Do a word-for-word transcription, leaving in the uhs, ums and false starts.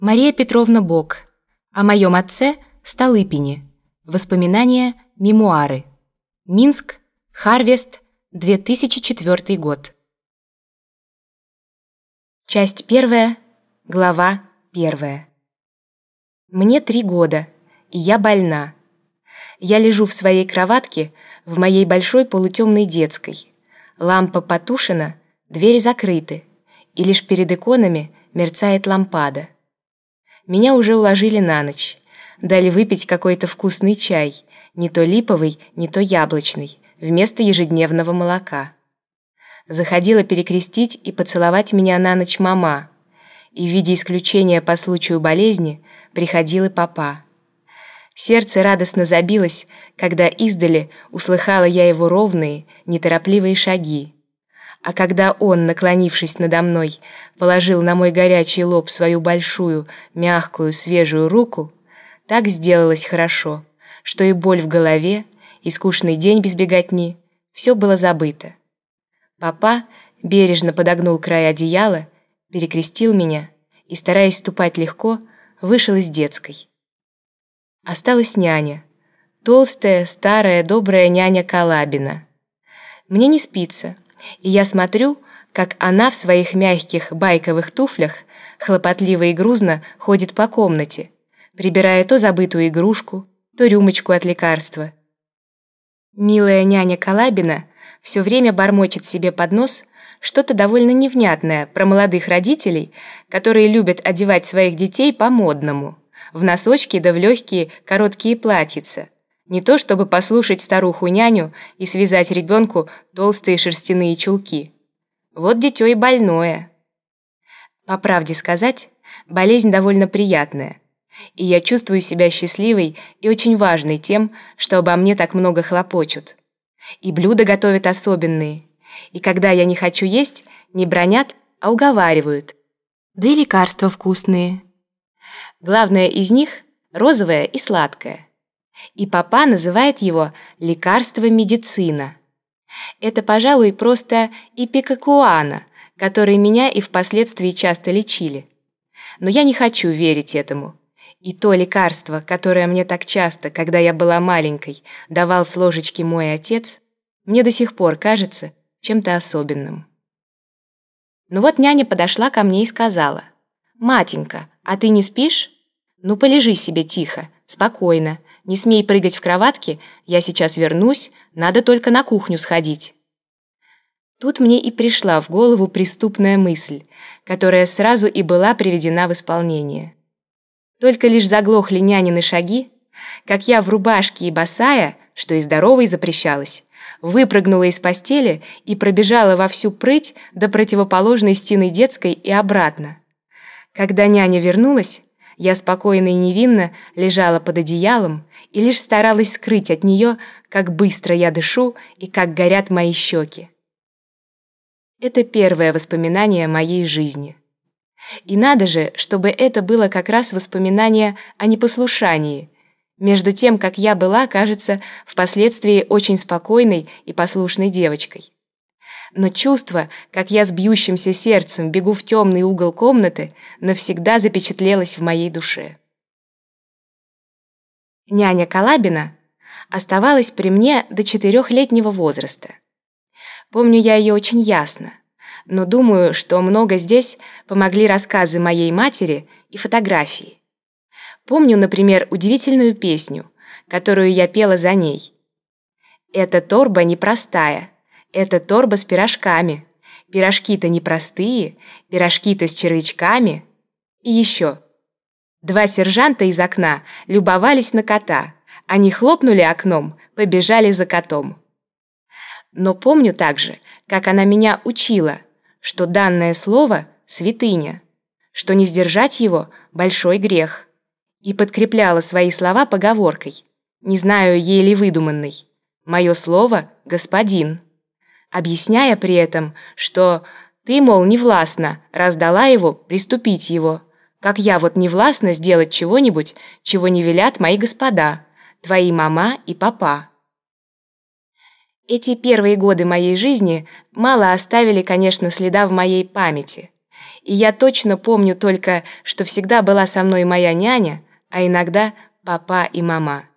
Мария Петровна Бок. О моем отце Столыпине. Воспоминания, мемуары. Минск, Харвест, две тысячи четвёртый год. Часть первая, глава первая. Мне три года, и я больна. Я лежу в своей кроватке в моей большой полутемной детской. Лампа потушена, двери закрыты, и лишь перед иконами мерцает лампада. Меня уже уложили на ночь, дали выпить какой-то вкусный чай, не то липовый, не то яблочный, вместо ежедневного молока. Заходила перекрестить и поцеловать меня на ночь мама, и в виде исключения по случаю болезни приходил и папа. Сердце радостно забилось, когда издали услыхала я его ровные, неторопливые шаги. А когда он, наклонившись надо мной, положил на мой горячий лоб свою большую, мягкую, свежую руку, так сделалось хорошо, что и боль в голове, и скучный день без беготни, все было забыто. Папа бережно подогнул край одеяла, перекрестил меня и, стараясь ступать легко, вышел из детской. Осталась няня, толстая, старая, добрая няня Калабина. Мне не спится, и я смотрю, как она в своих мягких байковых туфлях хлопотливо и грузно ходит по комнате, прибирая то забытую игрушку, то рюмочку от лекарства. Милая няня Калабина все время бормочет себе под нос что-то довольно невнятное про молодых родителей, которые любят одевать своих детей по-модному, в носочки да в легкие короткие платьица, не то чтобы послушать старуху-няню и связать ребенку толстые шерстяные чулки. Вот дитё и больное. По правде сказать, болезнь довольно приятная, и я чувствую себя счастливой и очень важной тем, что обо мне так много хлопочут. И блюда готовят особенные, и когда я не хочу есть, не бранят, а уговаривают. Да и лекарства вкусные. Главное из них – розовое и сладкое. И папа называет его лекарство-медицина. Это, пожалуй, просто ипикакуана, который меня и впоследствии часто лечили. Но я не хочу верить этому. И то лекарство, которое мне так часто, когда я была маленькой, давал с ложечки мой отец, мне до сих пор кажется чем-то особенным. Ну вот няня подошла ко мне и сказала: «Матенька, а ты не спишь? Ну полежи себе тихо, спокойно, не смей прыгать в кроватке, я сейчас вернусь, надо только на кухню сходить». Тут мне и пришла в голову преступная мысль, которая сразу и была приведена в исполнение. Только лишь заглохли нянины шаги, как я в рубашке и босая, что и здоровой запрещалось, выпрыгнула из постели и пробежала во всю прыть до противоположной стены детской и обратно. Когда няня вернулась, я спокойно и невинно лежала под одеялом и лишь старалась скрыть от нее, как быстро я дышу и как горят мои щеки. Это первое воспоминание моей жизни. И надо же, чтобы это было как раз воспоминание о непослушании, между тем, как я была, кажется, впоследствии очень спокойной и послушной девочкой. Но чувство, как я с бьющимся сердцем бегу в темный угол комнаты, навсегда запечатлелось в моей душе. Няня Калабина оставалась при мне до четырехлетнего возраста. Помню я ее очень ясно, но думаю, что много здесь помогли рассказы моей матери и фотографии. Помню, например, удивительную песню, которую я пела за ней. «Эта торба непростая, это торба с пирожками. Пирожки-то непростые, пирожки-то с червячками». И еще. Два сержанта из окна любовались на кота. Они хлопнули окном, побежали за котом. Но помню также, как она меня учила, что данное слово – святыня, что не сдержать его – большой грех. И подкрепляла свои слова поговоркой, не знаю, ей ли выдуманной: «Мое слово – господин», объясняя при этом, что «ты, мол, не властна, раз дала его, приступить его, как я вот не властна сделать чего-нибудь, чего не велят мои господа, твои мама и папа». Эти первые годы моей жизни мало оставили, конечно, следа в моей памяти, И я точно помню только, что всегда была со мной моя няня, а иногда папа и мама.